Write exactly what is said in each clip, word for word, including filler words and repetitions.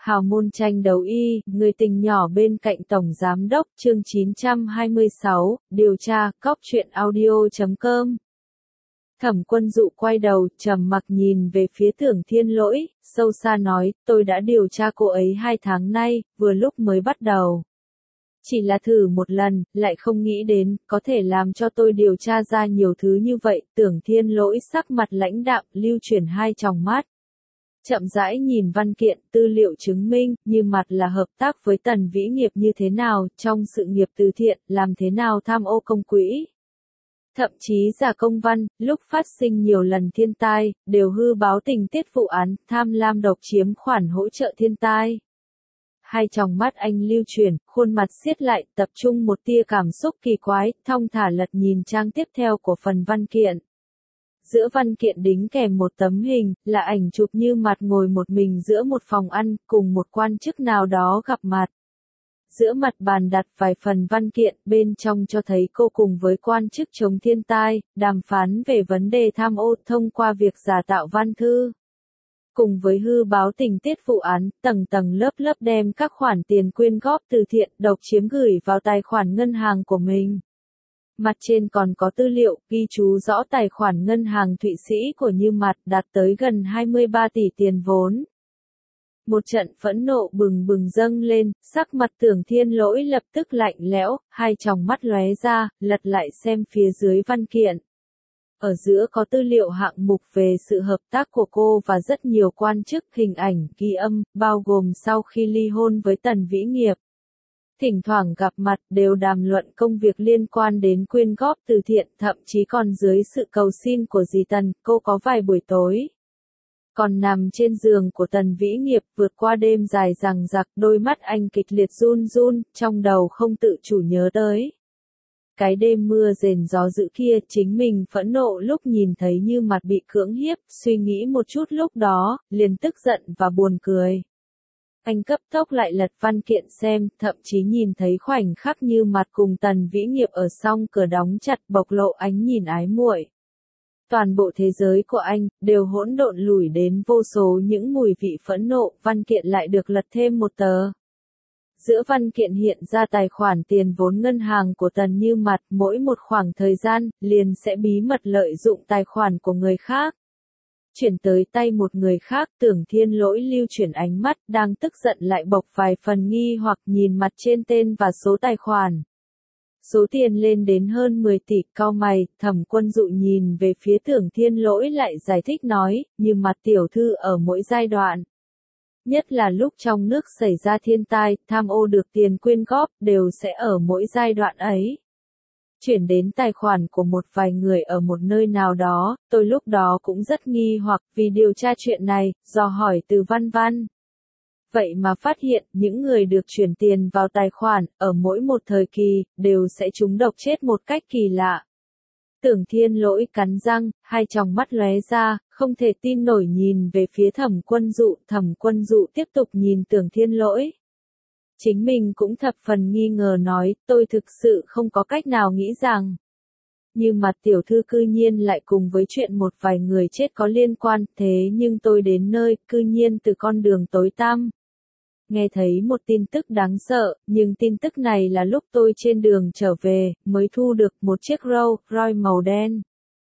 Hào môn tranh đấu y, người tình nhỏ bên cạnh Tổng Giám đốc, chương chín trăm hai mươi sáu, điều tra, cóc truyện audio chấm com. Thẩm Quân Dụ quay đầu, trầm mặc nhìn về phía Tưởng Thiên Lỗi, sâu xa nói, tôi đã điều tra cô ấy hai tháng nay, vừa lúc mới bắt đầu. Chỉ là thử một lần, lại không nghĩ đến, có thể làm cho tôi điều tra ra nhiều thứ như vậy. Tưởng Thiên Lỗi sắc mặt lãnh đạm, lưu chuyển hai tròng mắt. Chậm rãi nhìn văn kiện, tư liệu chứng minh, như mặt là hợp tác với Tần Vĩ Nghiệp như thế nào, trong sự nghiệp từ thiện, làm thế nào tham ô công quỹ. Thậm chí giả công văn, lúc phát sinh nhiều lần thiên tai, đều hư báo tình tiết vụ án, tham lam độc chiếm khoản hỗ trợ thiên tai. Hai tròng mắt anh lưu chuyển, khuôn mặt siết lại, tập trung một tia cảm xúc kỳ quái, thong thả lật nhìn trang tiếp theo của phần văn kiện. Giữa văn kiện đính kèm một tấm hình, là ảnh chụp Như Mặt ngồi một mình giữa một phòng ăn, cùng một quan chức nào đó gặp mặt. Giữa mặt bàn đặt vài phần văn kiện, bên trong cho thấy cô cùng với quan chức chống thiên tai, đàm phán về vấn đề tham ô thông qua việc giả tạo văn thư. Cùng với hư báo tình tiết vụ án, tầng tầng lớp lớp đem các khoản tiền quyên góp từ thiện, độc chiếm gửi vào tài khoản ngân hàng của mình. Mặt trên còn có tư liệu, ghi chú rõ tài khoản ngân hàng Thụy Sĩ của Như Mặt đạt tới gần hai mươi ba tỷ tiền vốn. Một trận phẫn nộ bừng bừng dâng lên, sắc mặt Tưởng Thiên Lỗi lập tức lạnh lẽo, hai tròng mắt lóe ra, lật lại xem phía dưới văn kiện. Ở giữa có tư liệu hạng mục về sự hợp tác của cô và rất nhiều quan chức, hình ảnh, ghi âm, bao gồm sau khi ly hôn với Tần Vĩ Nghiệp. Thỉnh thoảng gặp mặt đều đàm luận công việc liên quan đến quyên góp từ thiện, thậm chí còn dưới sự cầu xin của dì Tần, cô có vài buổi tối. Còn nằm trên giường của Tần Vĩ Nghiệp vượt qua đêm dài dằng dặc, đôi mắt anh kịch liệt run run, trong đầu không tự chủ nhớ tới. Cái đêm mưa rền gió dữ kia, chính mình phẫn nộ lúc nhìn thấy Như Mặt bị cưỡng hiếp, suy nghĩ một chút lúc đó, liền tức giận và buồn cười. Anh cấp tốc lại lật văn kiện xem, thậm chí nhìn thấy khoảnh khắc Như Mặt cùng Tần Vĩ Nghiệp ở song cửa đóng chặt, bộc lộ ánh nhìn ái muội. Toàn bộ thế giới của anh, đều hỗn độn lủi đến vô số những mùi vị phẫn nộ, văn kiện lại được lật thêm một tờ. Giữa văn kiện hiện ra tài khoản tiền vốn ngân hàng của Tần Như Mặt, mỗi một khoảng thời gian, liền sẽ bí mật lợi dụng tài khoản của người khác. Chuyển tới tay một người khác, Tưởng Thiên Lỗi lưu chuyển ánh mắt, đang tức giận lại bộc vài phần nghi hoặc nhìn mặt trên tên và số tài khoản. Số tiền lên đến hơn mười tỷ, cau mày, Thẩm Quân Dụ nhìn về phía Tưởng Thiên Lỗi lại giải thích nói, Như Mặt tiểu thư ở mỗi giai đoạn. Nhất là lúc trong nước xảy ra thiên tai, tham ô được tiền quyên góp, đều sẽ ở mỗi giai đoạn ấy. Chuyển đến tài khoản của một vài người ở một nơi nào đó, tôi lúc đó cũng rất nghi hoặc vì điều tra chuyện này, dò hỏi từ Văn Văn. Vậy mà phát hiện, những người được chuyển tiền vào tài khoản, ở mỗi một thời kỳ, đều sẽ trúng độc chết một cách kỳ lạ. Tưởng Thiên Lỗi cắn răng, hai tròng mắt lóe ra, không thể tin nổi nhìn về phía Thẩm Quân Dụ. Thẩm Quân Dụ tiếp tục nhìn Tưởng Thiên Lỗi. Chính mình cũng thập phần nghi ngờ nói, tôi thực sự không có cách nào nghĩ rằng. Như Mặt tiểu thư cư nhiên lại cùng với chuyện một vài người chết có liên quan, thế nhưng tôi đến nơi, cư nhiên từ con đường tối tăm. Nghe thấy một tin tức đáng sợ, nhưng tin tức này là lúc tôi trên đường trở về, mới thu được một chiếc Rolls Royce màu đen.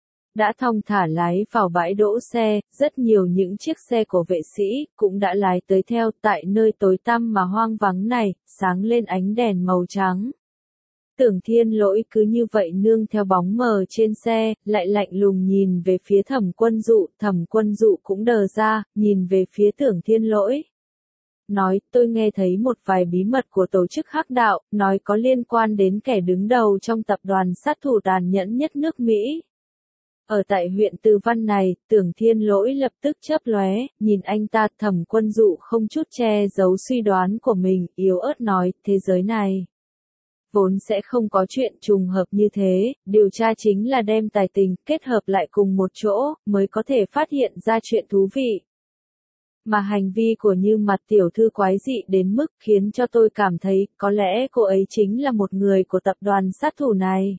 Đã thong thả lái vào bãi đỗ xe, rất nhiều những chiếc xe của vệ sĩ, cũng đã lái tới theo tại nơi tối tăm mà hoang vắng này, sáng lên ánh đèn màu trắng. Tưởng Thiên Lỗi cứ như vậy nương theo bóng mờ trên xe, lại lạnh lùng nhìn về phía Thẩm Quân Dụ, Thẩm Quân Dụ cũng đờ ra, nhìn về phía Tưởng Thiên Lỗi. Nói, tôi nghe thấy một vài bí mật của tổ chức hắc đạo, nói có liên quan đến kẻ đứng đầu trong tập đoàn sát thủ tàn nhẫn nhất nước Mỹ. Ở tại huyện Từ Văn này, Tưởng Thiên Lỗi lập tức chớp lóe, nhìn anh ta. Thẩm Quân Dụ không chút che giấu suy đoán của mình, yếu ớt nói, thế giới này vốn sẽ không có chuyện trùng hợp như thế, điều tra chính là đem tài tình, kết hợp lại cùng một chỗ, mới có thể phát hiện ra chuyện thú vị. Mà hành vi của Như Mặt tiểu thư quái dị đến mức khiến cho tôi cảm thấy, có lẽ cô ấy chính là một người của tập đoàn sát thủ này.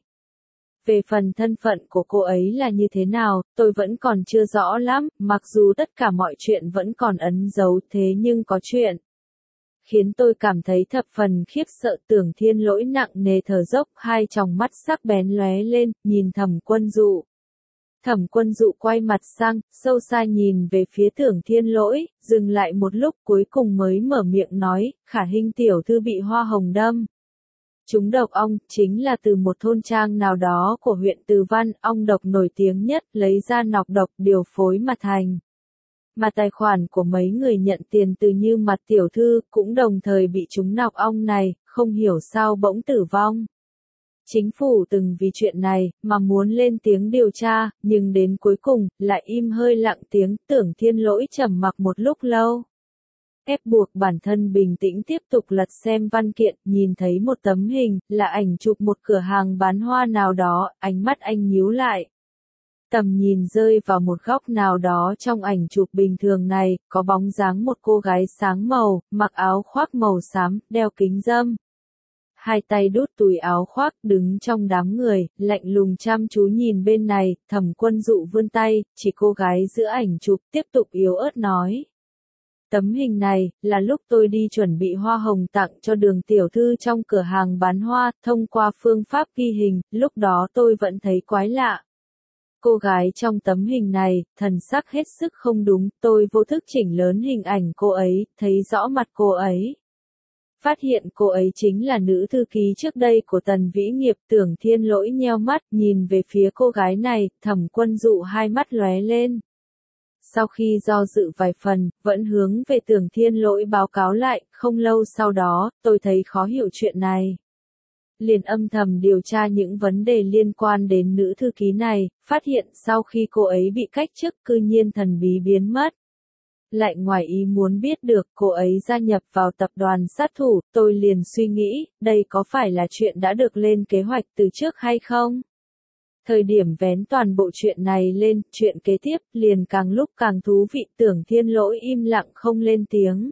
Về phần thân phận của cô ấy là như thế nào, tôi vẫn còn chưa rõ lắm, mặc dù tất cả mọi chuyện vẫn còn ẩn giấu, thế nhưng có chuyện khiến tôi cảm thấy thập phần khiếp sợ. Tưởng Thiên Lỗi nặng nề thở dốc, hai tròng mắt sắc bén lóe lên, nhìn Thẩm Quân Dụ. Thẩm Quân Dụ quay mặt sang, sâu xa nhìn về phía Tưởng Thiên Lỗi, dừng lại một lúc cuối cùng mới mở miệng nói, Khả Hinh tiểu thư bị hoa hồng đâm. Chúng độc ong, chính là từ một thôn trang nào đó của huyện Từ Văn, ong độc nổi tiếng nhất, lấy ra nọc độc điều phối mà thành. Mà tài khoản của mấy người nhận tiền từ Như Mặt tiểu thư cũng đồng thời bị trúng nọc ong này, không hiểu sao bỗng tử vong. Chính phủ từng vì chuyện này mà muốn lên tiếng điều tra, nhưng đến cuối cùng lại im hơi lặng tiếng. Tưởng Thiên Lỗi trầm mặc một lúc lâu, ép buộc bản thân bình tĩnh tiếp tục lật xem văn kiện, nhìn thấy một tấm hình, là ảnh chụp một cửa hàng bán hoa nào đó, ánh mắt anh nhíu lại. Tầm nhìn rơi vào một góc nào đó trong ảnh chụp bình thường này, có bóng dáng một cô gái sáng màu, mặc áo khoác màu xám, đeo kính râm. Hai tay đút túi áo khoác, đứng trong đám người, lạnh lùng chăm chú nhìn bên này. Thẩm Quân Dụ vươn tay, chỉ cô gái giữa ảnh chụp, tiếp tục yếu ớt nói. Tấm hình này, là lúc tôi đi chuẩn bị hoa hồng tặng cho Đường tiểu thư trong cửa hàng bán hoa, thông qua phương pháp ghi hình, lúc đó tôi vẫn thấy quái lạ. Cô gái trong tấm hình này, thần sắc hết sức không đúng, tôi vô thức chỉnh lớn hình ảnh cô ấy, thấy rõ mặt cô ấy. Phát hiện cô ấy chính là nữ thư ký trước đây của Tần Vĩ Nghiệp. Tưởng Thiên Lỗi nheo mắt, nhìn về phía cô gái này, Thẩm Quân Dụ hai mắt lóe lên. Sau khi do dự vài phần, vẫn hướng về Tưởng Thiên Lỗi báo cáo lại, không lâu sau đó, tôi thấy khó hiểu chuyện này. Liền âm thầm điều tra những vấn đề liên quan đến nữ thư ký này, phát hiện sau khi cô ấy bị cách chức cư nhiên thần bí biến mất. Lại ngoài ý muốn biết được cô ấy gia nhập vào tập đoàn sát thủ, tôi liền suy nghĩ, đây có phải là chuyện đã được lên kế hoạch từ trước hay không? Thời điểm vén toàn bộ chuyện này lên, chuyện kế tiếp liền càng lúc càng thú vị. Tưởng Thiên Lỗi im lặng không lên tiếng.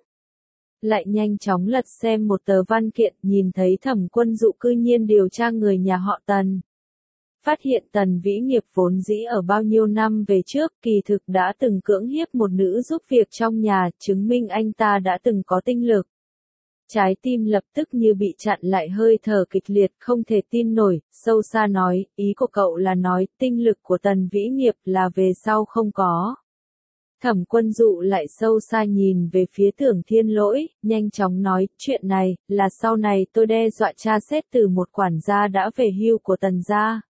Lại nhanh chóng lật xem một tờ văn kiện, nhìn thấy Thẩm Quân Dụ cư nhiên điều tra người nhà họ Tần. Phát hiện Tần Vĩ Nghiệp vốn dĩ ở bao nhiêu năm về trước kỳ thực đã từng cưỡng hiếp một nữ giúp việc trong nhà, chứng minh anh ta đã từng có tinh lực. Trái tim lập tức như bị chặn lại, hơi thở kịch liệt, không thể tin nổi. Sâu xa nói, ý của cậu là nói tinh lực của Tần Vĩ Nghiệp là về sau không có. Thẩm Quân Dụ lại sâu xa nhìn về phía Tưởng Thiên Lỗi, nhanh chóng nói, chuyện này, là sau này tôi đe dọa tra xét từ một quản gia đã về hưu của Tần gia.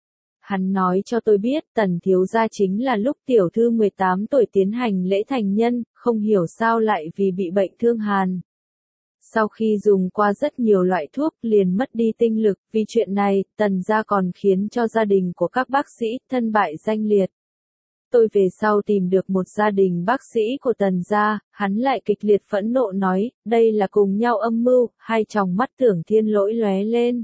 Hắn nói cho tôi biết, Tần thiếu gia chính là lúc tiểu thư mười tám tuổi tiến hành lễ thành nhân, không hiểu sao lại vì bị bệnh thương hàn. Sau khi dùng qua rất nhiều loại thuốc, liền mất đi tinh lực, vì chuyện này, Tần gia còn khiến cho gia đình của các bác sĩ thân bại danh liệt. Tôi về sau tìm được một gia đình bác sĩ của Tần gia, hắn lại kịch liệt phẫn nộ nói, đây là cùng nhau âm mưu. Hai tròng mắt Tưởng Thiên Lỗi lóe lên.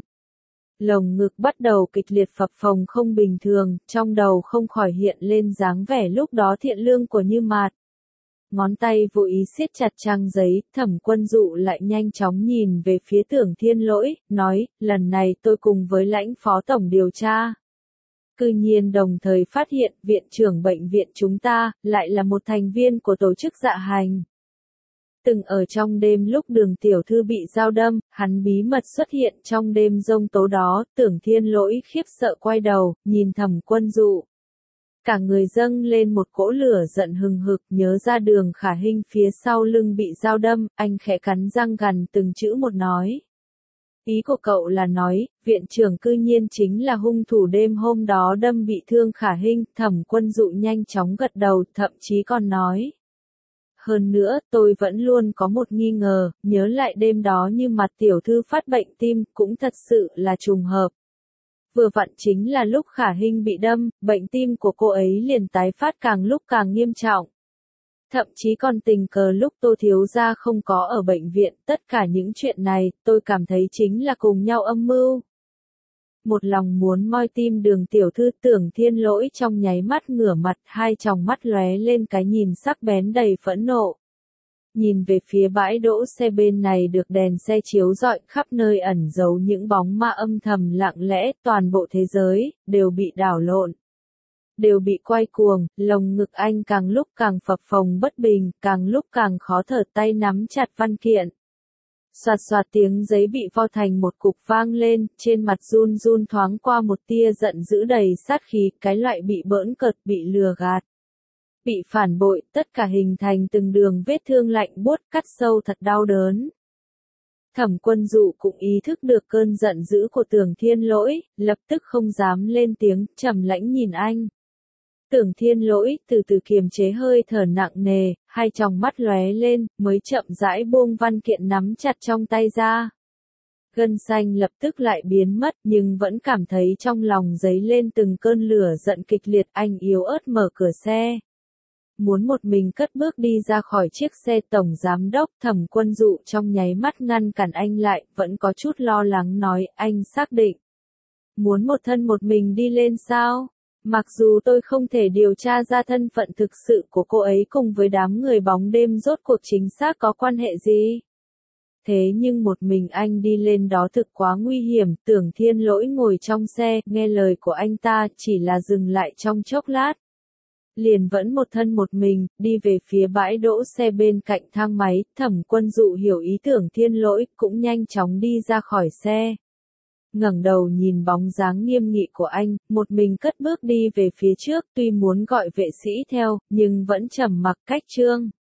Lồng ngực bắt đầu kịch liệt phập phồng không bình thường, trong đầu không khỏi hiện lên dáng vẻ lúc đó thiện lương của Như Mạt. Ngón tay vô ý siết chặt trang giấy, Thẩm Quân Dụ lại nhanh chóng nhìn về phía Tưởng Thiên Lỗi, nói, lần này tôi cùng với lãnh phó tổng điều tra. Cư nhiên đồng thời phát hiện, viện trưởng bệnh viện chúng ta, lại là một thành viên của tổ chức dạ hành. Từng ở trong đêm lúc Đường tiểu thư bị dao đâm, hắn bí mật xuất hiện trong đêm giông tố đó. Tưởng Thiên Lỗi khiếp sợ quay đầu, nhìn Thẩm Quân Dụ. Cả người dâng lên một cỗ lửa giận hừng hực, nhớ ra Đường Khả Hinh phía sau lưng bị dao đâm, anh khẽ cắn răng gằn từng chữ một nói. Ý của cậu là nói, viện trưởng cư nhiên chính là hung thủ đêm hôm đó đâm bị thương Khả Hinh. Thẩm Quân Dụ nhanh chóng gật đầu, thậm chí còn nói. Hơn nữa, tôi vẫn luôn có một nghi ngờ, nhớ lại đêm đó Như Mặt tiểu thư phát bệnh tim, cũng thật sự là trùng hợp. Vừa vặn chính là lúc Khả Hinh bị đâm, bệnh tim của cô ấy liền tái phát càng lúc càng nghiêm trọng. Thậm chí còn tình cờ lúc Tô thiếu gia không có ở bệnh viện, tất cả những chuyện này, tôi cảm thấy chính là cùng nhau âm mưu. Một lòng muốn moi tim Đường tiểu thư. Tưởng Thiên Lỗi trong nháy mắt ngửa mặt, hai tròng mắt lóe lên cái nhìn sắc bén đầy phẫn nộ. Nhìn về phía bãi đỗ xe bên này được đèn xe chiếu rọi, khắp nơi ẩn giấu những bóng ma âm thầm lặng lẽ, toàn bộ thế giới đều bị đảo lộn, đều bị quay cuồng. Lồng ngực anh càng lúc càng phập phồng bất bình, càng lúc càng khó thở, tay nắm chặt văn kiện. Soạt soạt tiếng giấy bị vo thành một cục vang lên, trên mặt run run thoáng qua một tia giận dữ đầy sát khí, cái loại bị bỡn cợt, bị lừa gạt, bị phản bội, tất cả hình thành từng đường vết thương lạnh buốt cắt sâu thật đau đớn. Thẩm Quân Dụ cũng ý thức được cơn giận dữ của Tưởng Thiên Lỗi, lập tức không dám lên tiếng, trầm lãnh nhìn anh. Tưởng Thiên Lỗi từ từ kiềm chế hơi thở nặng nề, hai tròng mắt lóe lên, mới chậm rãi buông văn kiện nắm chặt trong tay ra. Gân xanh lập tức lại biến mất, nhưng vẫn cảm thấy trong lòng dấy lên từng cơn lửa giận kịch liệt. Anh yếu ớt mở cửa xe, muốn một mình cất bước đi ra khỏi chiếc xe. Tổng giám đốc Thẩm Quân Dụ trong nháy mắt ngăn cản anh lại, vẫn có chút lo lắng nói, anh xác định muốn một thân một mình đi lên sao? Mặc dù tôi không thể điều tra ra thân phận thực sự của cô ấy cùng với đám người bóng đêm rốt cuộc chính xác có quan hệ gì. Thế nhưng một mình anh đi lên đó thực quá nguy hiểm. Tưởng Thiên Lỗi ngồi trong xe, nghe lời của anh ta, chỉ là dừng lại trong chốc lát. Liền vẫn một thân một mình, đi về phía bãi đỗ xe bên cạnh thang máy. Thẩm Quân Dụ hiểu ý tưởng Thiên Lỗi, cũng nhanh chóng đi ra khỏi xe. Ngẩng đầu nhìn bóng dáng nghiêm nghị của anh, một mình cất bước đi về phía trước, tuy muốn gọi vệ sĩ theo, nhưng vẫn trầm mặc cách trương.